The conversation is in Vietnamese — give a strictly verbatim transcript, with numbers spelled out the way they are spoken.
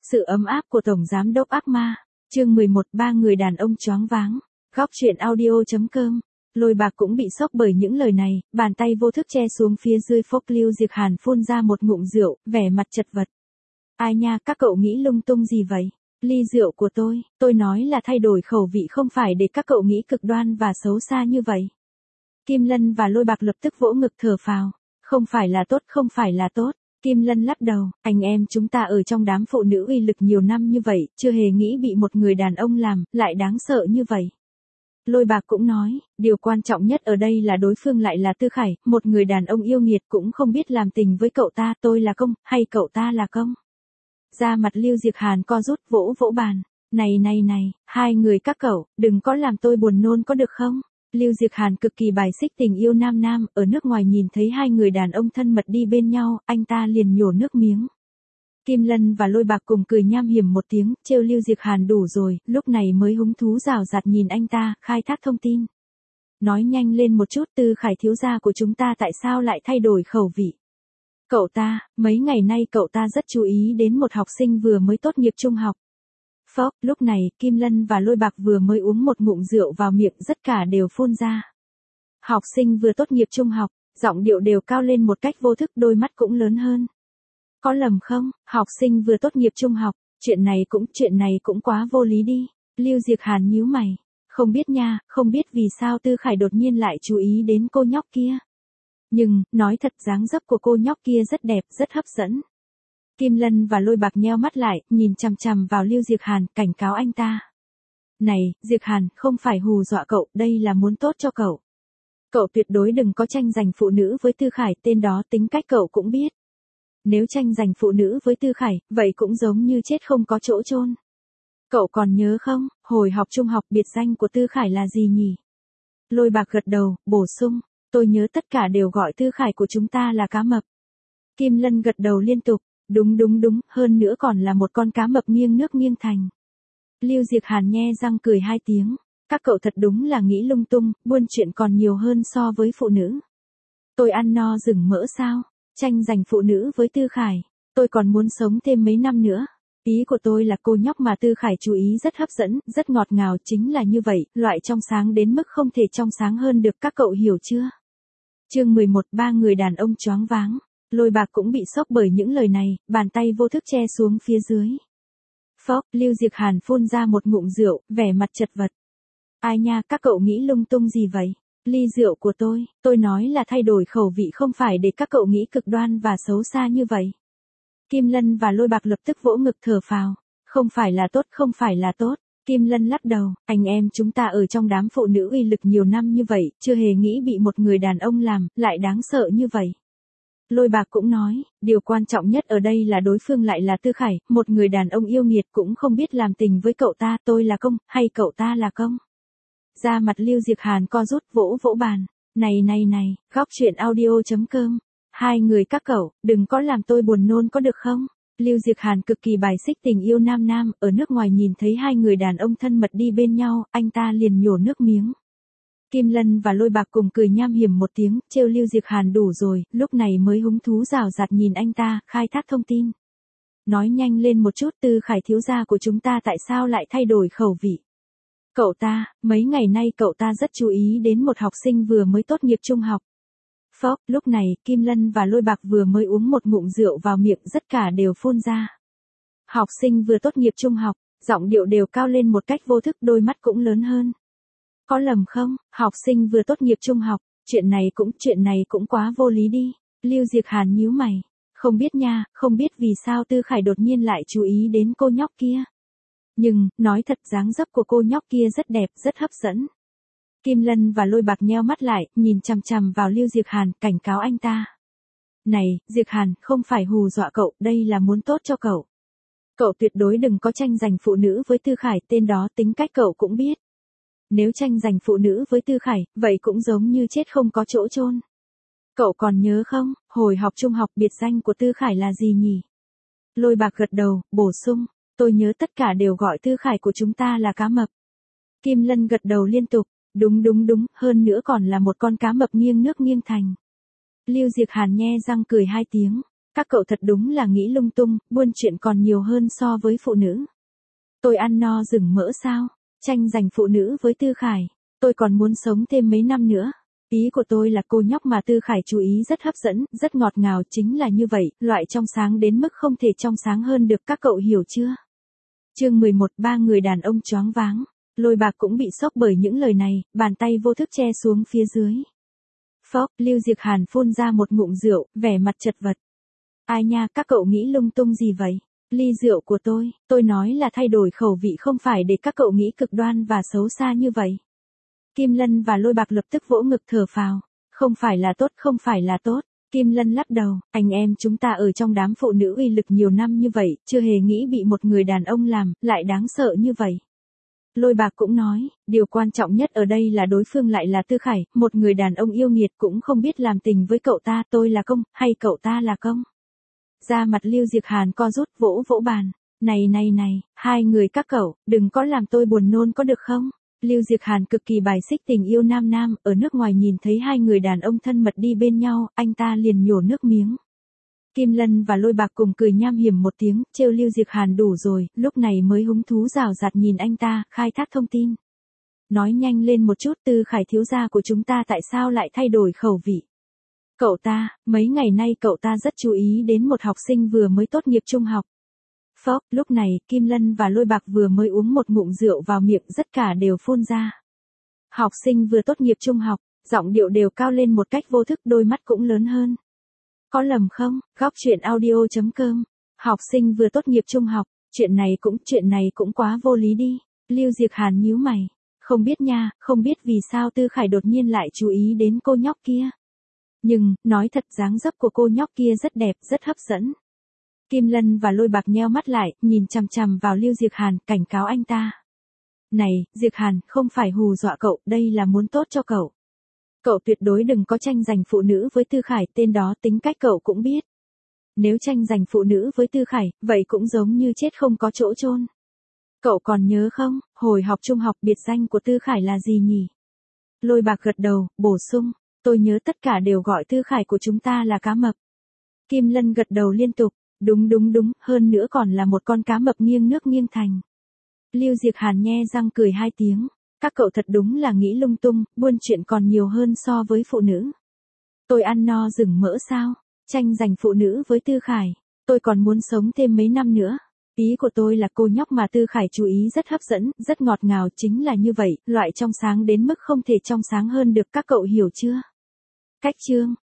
Sự ấm áp của Tổng Giám đốc ác ma. Chương mười một, ba người đàn ông choáng váng. Góc truyện audio.com. Lôi Bạc cũng bị sốc bởi những lời này, bàn tay vô thức che xuống phía dưới phốc. Lưu Diệc Hàn phun ra một ngụm rượu, vẻ mặt chật vật. Ai nha, các cậu nghĩ lung tung gì vậy? Ly rượu của tôi, tôi nói là thay đổi khẩu vị không phải để các cậu nghĩ cực đoan và xấu xa như vậy. Kim Lân và Lôi Bạc lập tức vỗ ngực thở phào. Không phải là tốt, không phải là tốt. Kim Lân lắc đầu, anh em chúng ta ở trong đám phụ nữ uy lực nhiều năm như vậy, chưa hề nghĩ bị một người đàn ông làm, lại đáng sợ như vậy. Lôi Bạc cũng nói, điều quan trọng nhất ở đây là đối phương lại là Tư Khải, một người đàn ông yêu nghiệt cũng không biết làm tình với cậu ta, tôi là công, hay cậu ta là công. Da mặt Lưu Diệc Hàn co rút, vỗ vỗ bàn, này này này, hai người các cậu, đừng có làm tôi buồn nôn có được không? Lưu Diệc Hàn cực kỳ bài xích tình yêu nam nam, ở nước ngoài nhìn thấy hai người đàn ông thân mật đi bên nhau, anh ta liền nhổ nước miếng. Kim Lân và Lôi Bạc cùng cười nham hiểm một tiếng, trêu Lưu Diệc Hàn đủ rồi, lúc này mới hứng thú rào rạt nhìn anh ta, khai thác thông tin. Nói nhanh lên một chút, Tư Khải thiếu gia của chúng ta tại sao lại thay đổi khẩu vị? Cậu ta, mấy ngày nay cậu ta rất chú ý đến một học sinh vừa mới tốt nghiệp trung học. Phốc, lúc này, Kim Lân và Lôi Bạc vừa mới uống một ngụm rượu vào miệng, tất cả đều phun ra. Học sinh vừa tốt nghiệp trung học, giọng điệu đều cao lên một cách vô thức, đôi mắt cũng lớn hơn. Có lầm không, học sinh vừa tốt nghiệp trung học, chuyện này cũng, chuyện này cũng quá vô lý đi. Lưu Diệc Hàn nhíu mày, không biết nha, không biết vì sao Tư Khải đột nhiên lại chú ý đến cô nhóc kia. Nhưng, nói thật dáng dấp của cô nhóc kia rất đẹp, rất hấp dẫn. Kim Lân và Lôi Bạc nheo mắt lại, nhìn chằm chằm vào Lưu Diệc Hàn, cảnh cáo anh ta. Này, Diệc Hàn, không phải hù dọa cậu, đây là muốn tốt cho cậu. Cậu tuyệt đối đừng có tranh giành phụ nữ với Tư Khải, tên đó tính cách cậu cũng biết. Nếu tranh giành phụ nữ với Tư Khải, vậy cũng giống như chết không có chỗ chôn. Cậu còn nhớ không, hồi học trung học biệt danh của Tư Khải là gì nhỉ? Lôi Bạc gật đầu, bổ sung, tôi nhớ tất cả đều gọi Tư Khải của chúng ta là cá mập. Kim Lân gật đầu liên tục. Đúng đúng đúng, hơn nữa còn là một con cá mập nghiêng nước nghiêng thành. Lưu Diệc Hàn nhe răng cười hai tiếng. Các cậu thật đúng là nghĩ lung tung, buôn chuyện còn nhiều hơn so với phụ nữ. Tôi ăn no rừng mỡ sao? Tranh giành phụ nữ với Tư Khải. Tôi còn muốn sống thêm mấy năm nữa. Ý của tôi là cô nhóc mà Tư Khải chú ý rất hấp dẫn, rất ngọt ngào, chính là như vậy, loại trong sáng đến mức không thể trong sáng hơn được, các cậu hiểu chưa? Chương mười một, ba người đàn ông choáng váng. Lôi Bạc cũng bị sốc bởi những lời này, bàn tay vô thức che xuống phía dưới. Phốc, Lưu Diệc Hàn phun ra một ngụm rượu, vẻ mặt chật vật. Ai nha, các cậu nghĩ lung tung gì vậy? Ly rượu của tôi, tôi nói là thay đổi khẩu vị không phải để các cậu nghĩ cực đoan và xấu xa như vậy. Kim Lân và Lôi Bạc lập tức vỗ ngực thở phào. Không phải là tốt, không phải là tốt. Kim Lân lắc đầu, anh em chúng ta ở trong đám phụ nữ uy lực nhiều năm như vậy, chưa hề nghĩ bị một người đàn ông làm, lại đáng sợ như vậy. Lôi Bạc cũng nói, điều quan trọng nhất ở đây là đối phương lại là Tư Khải, một người đàn ông yêu nghiệt cũng không biết làm tình với cậu ta, tôi là công, hay cậu ta là công. Da mặt Lưu Diệc Hàn co rút, vỗ vỗ bàn, này này này, góc truyện audio.com. Hai người các cậu, đừng có làm tôi buồn nôn có được không? Lưu Diệc Hàn cực kỳ bài xích tình yêu nam nam, ở nước ngoài nhìn thấy hai người đàn ông thân mật đi bên nhau, anh ta liền nhổ nước miếng. Kim Lân và Lôi Bạc cùng cười nham hiểm một tiếng, trêu Lưu Diệc Hàn đủ rồi, lúc này mới hứng thú rào rạt nhìn anh ta, khai thác thông tin. Nói nhanh lên một chút, Tư Khải thiếu gia của chúng ta tại sao lại thay đổi khẩu vị? Cậu ta, mấy ngày nay cậu ta rất chú ý đến một học sinh vừa mới tốt nghiệp trung học. Phốc, lúc này, Kim Lân và Lôi Bạc vừa mới uống một ngụm rượu vào miệng, tất cả đều phun ra. Học sinh vừa tốt nghiệp trung học, giọng điệu đều cao lên một cách vô thức, đôi mắt cũng lớn hơn. Có lầm không, học sinh vừa tốt nghiệp trung học, chuyện này cũng, chuyện này cũng quá vô lý đi. Lưu Diệc Hàn nhíu mày, không biết nha, không biết vì sao Tư Khải đột nhiên lại chú ý đến cô nhóc kia. Nhưng, nói thật dáng dấp của cô nhóc kia rất đẹp, rất hấp dẫn. Kim Lân và Lôi Bạc nheo mắt lại, nhìn chằm chằm vào Lưu Diệc Hàn, cảnh cáo anh ta. Này, Diệc Hàn, không phải hù dọa cậu, đây là muốn tốt cho cậu. Cậu tuyệt đối đừng có tranh giành phụ nữ với Tư Khải, tên đó tính cách cậu cũng biết. Nếu tranh giành phụ nữ với Tư Khải, vậy cũng giống như chết không có chỗ chôn. Cậu còn nhớ không, hồi học trung học biệt danh của Tư Khải là gì nhỉ? Lôi Bạc gật đầu, bổ sung, tôi nhớ tất cả đều gọi Tư Khải của chúng ta là cá mập. Kim Lân gật đầu liên tục, đúng đúng đúng, hơn nữa còn là một con cá mập nghiêng nước nghiêng thành. Lưu Diệc Hàn nhe răng cười hai tiếng, Các cậu thật đúng là nghĩ lung tung, buôn chuyện còn nhiều hơn so với phụ nữ. Tôi ăn no rừng mỡ sao? Tranh giành phụ nữ với Tư Khải. Tôi còn muốn sống thêm mấy năm nữa. Ý của tôi là cô nhóc mà Tư Khải chú ý rất hấp dẫn, rất ngọt ngào, chính là như vậy, loại trong sáng đến mức không thể trong sáng hơn được, các cậu hiểu chưa? Chương mười một, ba người đàn ông choáng váng. Lôi Bạc cũng bị sốc bởi những lời này, bàn tay vô thức che xuống phía dưới. Phốc, Lưu Diệc Hàn phun ra một ngụm rượu, vẻ mặt chật vật. Ai nha, các cậu nghĩ lung tung gì vậy? Ly rượu của tôi, tôi nói là thay đổi khẩu vị không phải để các cậu nghĩ cực đoan và xấu xa như vậy. Kim Lân và Lôi Bạc lập tức vỗ ngực thở phào. Không phải là tốt, không phải là tốt. Kim Lân lắc đầu, anh em chúng ta ở trong đám phụ nữ uy lực nhiều năm như vậy, chưa hề nghĩ bị một người đàn ông làm, lại đáng sợ như vậy. Lôi Bạc cũng nói, điều quan trọng nhất ở đây là đối phương lại là Tư Khải, một người đàn ông yêu nghiệt cũng không biết làm tình với cậu ta, tôi là công, hay cậu ta là công. Da mặt Lưu Diệc Hàn co rút, vỗ vỗ bàn. Này này này, hai người các cậu, đừng có làm tôi buồn nôn có được không? Lưu Diệc Hàn cực kỳ bài xích tình yêu nam nam, ở nước ngoài nhìn thấy hai người đàn ông thân mật đi bên nhau, anh ta liền nhổ nước miếng. Kim Lân và Lôi Bạc cùng cười nham hiểm một tiếng, trêu Lưu Diệc Hàn đủ rồi, lúc này mới hứng thú rào rạt nhìn anh ta, khai thác thông tin. Nói nhanh lên một chút, Tư Khải thiếu gia của chúng ta tại sao lại thay đổi khẩu vị? Cậu ta, mấy ngày nay cậu ta rất chú ý đến một học sinh vừa mới tốt nghiệp trung học. Phốc, lúc này, Kim Lân và Lôi Bạc vừa mới uống một ngụm rượu vào miệng, tất cả đều phun ra. Học sinh vừa tốt nghiệp trung học, giọng điệu đều cao lên một cách vô thức, đôi mắt cũng lớn hơn. Có lầm không? Góc truyện audio chấm com. Học sinh vừa tốt nghiệp trung học, chuyện này cũng, chuyện này cũng quá vô lý đi. Lưu Diệc Hàn nhíu mày. Không biết nha, không biết vì sao Tư Khải đột nhiên lại chú ý đến cô nhóc kia. Nhưng, nói thật dáng dấp của cô nhóc kia rất đẹp, rất hấp dẫn. Kim Lân và Lôi Bạc nheo mắt lại, nhìn chằm chằm vào Lưu Diệc Hàn, cảnh cáo anh ta. Này, Diệc Hàn, không phải hù dọa cậu, đây là muốn tốt cho cậu. Cậu tuyệt đối đừng có tranh giành phụ nữ với Tư Khải, tên đó tính cách cậu cũng biết. Nếu tranh giành phụ nữ với Tư Khải, vậy cũng giống như chết không có chỗ chôn. Cậu còn nhớ không, hồi học trung học biệt danh của Tư Khải là gì nhỉ? Lôi Bạc gật đầu, bổ sung, tôi nhớ tất cả đều gọi Tư Khải của chúng ta là cá mập. Kim Lân gật đầu liên tục, đúng đúng đúng, hơn nữa còn là một con cá mập nghiêng nước nghiêng thành. Lưu Diệc Hàn nhe răng cười hai tiếng, các cậu thật đúng là nghĩ lung tung, buôn chuyện còn nhiều hơn so với phụ nữ. Tôi ăn no rừng mỡ sao? Tranh giành phụ nữ với Tư Khải, tôi còn muốn sống thêm mấy năm nữa. Ý của tôi là cô nhóc mà Tư Khải chú ý rất hấp dẫn, rất ngọt ngào, chính là như vậy, loại trong sáng đến mức không thể trong sáng hơn được, các cậu hiểu chưa? Cách chương